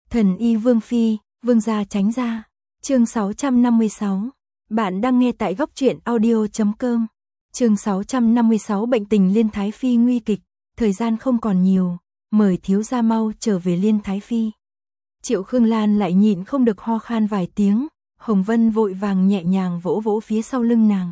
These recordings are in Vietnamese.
Thần y Vương Phi, Vương gia tránh ra. Chương 656. Bạn đang nghe tại góc truyện audio.com. Chương 656 bệnh tình Liên Thái Phi nguy kịch, thời gian không còn nhiều, mời thiếu gia mau trở về Liên Thái Phi. Triệu Khương Lan lại nhịn không được ho khan vài tiếng, Hồng Vân vội vàng nhẹ nhàng vỗ vỗ phía sau lưng nàng.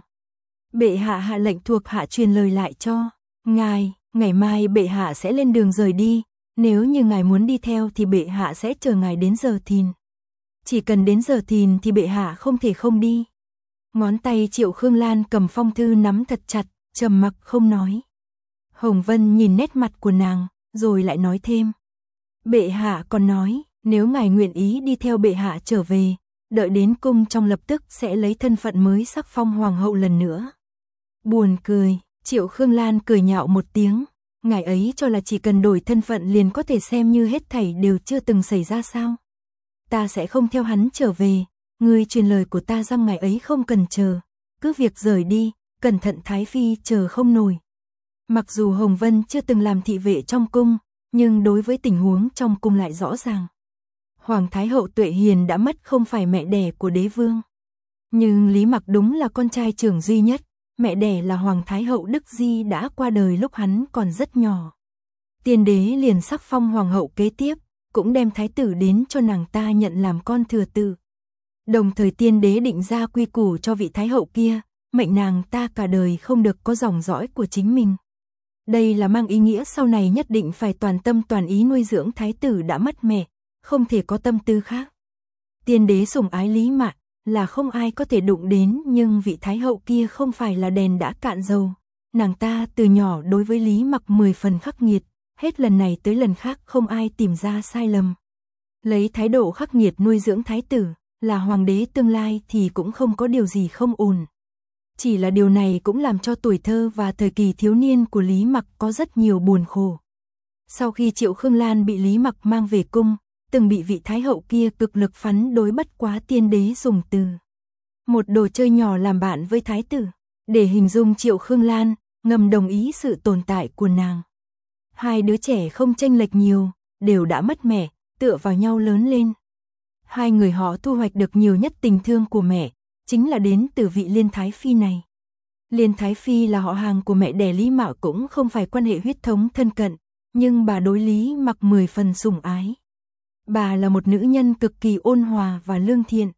Bệ hạ hạ lệnh thuộc hạ truyền lời lại cho ngài, ngày mai bệ hạ sẽ lên đường rời đi, nếu như ngài muốn đi theo thì bệ hạ sẽ chờ ngài đến giờ thìn. Chỉ cần đến giờ thìn thì bệ hạ không thể không đi. Ngón tay Triệu Khương Lan cầm phong thư nắm thật chặt, trầm mặc không nói. Hồng Vân nhìn nét mặt của nàng, rồi lại nói thêm. Bệ hạ còn nói, nếu ngài nguyện ý đi theo bệ hạ trở về, đợi đến cung trong lập tức sẽ lấy thân phận mới sắc phong hoàng hậu lần nữa. Buồn cười, Triệu Khương Lan cười nhạo một tiếng, ngài ấy cho là chỉ cần đổi thân phận liền có thể xem như hết thảy đều chưa từng xảy ra sao? Ta sẽ không theo hắn trở về, ngươi truyền lời của ta rằng ngài ấy không cần chờ, cứ việc rời đi, cẩn thận Thái Phi chờ không nổi. Mặc dù Hồng Vân chưa từng làm thị vệ trong cung, nhưng đối với tình huống trong cung lại rõ ràng. Hoàng Thái hậu Tuệ Hiền đã mất không phải mẹ đẻ của đế vương. Nhưng Lý Mặc đúng là con trai trưởng duy nhất, mẹ đẻ là Hoàng Thái hậu Đức Di đã qua đời lúc hắn còn rất nhỏ. Tiên đế liền sắc phong hoàng hậu kế tiếp, cũng đem thái tử đến cho nàng ta nhận làm con thừa tự. Đồng thời tiên đế định ra quy củ cho vị thái hậu kia, mệnh nàng ta cả đời không được có dòng dõi của chính mình. Đây là mang ý nghĩa sau này nhất định phải toàn tâm toàn ý nuôi dưỡng thái tử đã mất mẹ, không thể có tâm tư khác. Tiên đế sủng ái Lý Mạn là không ai có thể đụng đến, nhưng vị thái hậu kia không phải là đèn đã cạn dầu. Nàng ta từ nhỏ đối với Lý Mặc 10 phần khắc nghiệt, hết lần này tới lần khác không ai tìm ra sai lầm. Lấy thái độ khắc nghiệt nuôi dưỡng thái tử, là hoàng đế tương lai thì cũng không có điều gì không ổn. Chỉ là điều này cũng làm cho tuổi thơ và thời kỳ thiếu niên của Lý Mặc có rất nhiều buồn khổ. Sau khi Triệu Khương Lan bị Lý Mặc mang về cung, từng bị vị thái hậu kia cực lực phắn đối, bất quá tiên đế dùng từ một đồ chơi nhỏ làm bạn với thái tử, để hình dung Triệu Khương Lan, ngầm đồng ý sự tồn tại của nàng. Hai đứa trẻ không chênh lệch nhiều, đều đã mất mẹ, tựa vào nhau lớn lên. Hai người họ thu hoạch được nhiều nhất tình thương của mẹ, chính là đến từ vị Liên Thái Phi này. Liên Thái Phi là họ hàng của mẹ đẻ Lý Mạo, cũng không phải quan hệ huyết thống thân cận, nhưng bà đối Lý Mặc 10 phần sủng ái. Bà là một nữ nhân cực kỳ ôn hòa và lương thiện.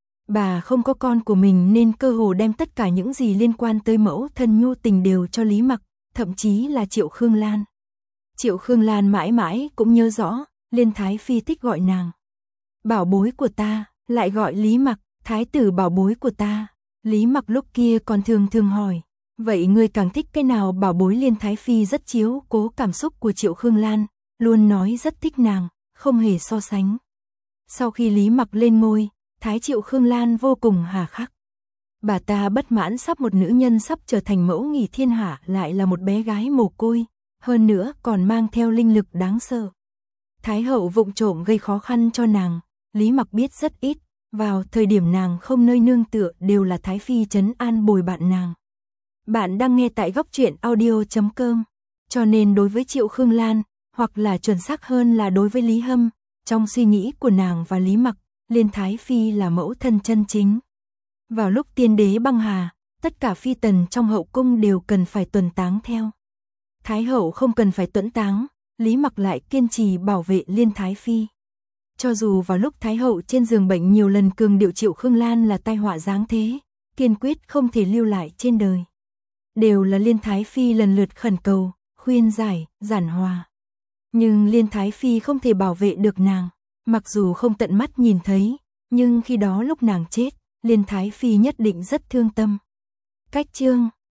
Bà không có con của mình nên cơ hồ đem tất cả những gì liên quan tới mẫu thân nhu tình đều cho Lý Mặc, thậm chí là Triệu Khương Lan. Triệu Khương Lan mãi mãi cũng nhớ rõ, Liên Thái Phi thích gọi nàng bảo bối của ta, lại gọi Lý Mặc, thái tử bảo bối của ta. Lý Mặc lúc kia còn thường thường hỏi, vậy ngươi càng thích cái nào bảo bối? Liên Thái Phi rất chiếu cố cảm xúc của Triệu Khương Lan, luôn nói rất thích nàng, không hề so sánh. Sau khi Lý Mặc lên ngôi, Thái Triệu Khương Lan vô cùng hà khắc. Bà ta bất mãn sắp một nữ nhân sắp trở thành mẫu nghỉ thiên hạ lại là một bé gái mồ côi, hơn nữa còn mang theo linh lực đáng sợ. Thái hậu vụng trộm gây khó khăn cho nàng, Lý Mặc biết rất ít, vào thời điểm nàng không nơi nương tựa đều là Thái Phi trấn an bồi bạn nàng. Bạn đang nghe tại góc truyện audio.com, cho nên đối với Triệu Khương Lan, hoặc là chuẩn xác hơn là đối với Lý Hâm, trong suy nghĩ của nàng và Lý Mặc, Liên Thái Phi là mẫu thân chân chính. Vào lúc tiên đế băng hà, tất cả phi tần trong hậu cung đều cần phải tuần táng theo. Thái hậu không cần phải tuẫn táng, Lý Mặc lại kiên trì bảo vệ Liên Thái Phi. Cho dù vào lúc Thái hậu trên giường bệnh nhiều lần cường điệu Triệu Khương Lan là tai họa giáng thế, kiên quyết không thể lưu lại trên đời, đều là Liên Thái Phi lần lượt khẩn cầu, khuyên giải, giản hòa. Nhưng Liên Thái Phi không thể bảo vệ được nàng, mặc dù không tận mắt nhìn thấy, nhưng khi đó lúc nàng chết, Liên Thái Phi nhất định rất thương tâm. Cách chương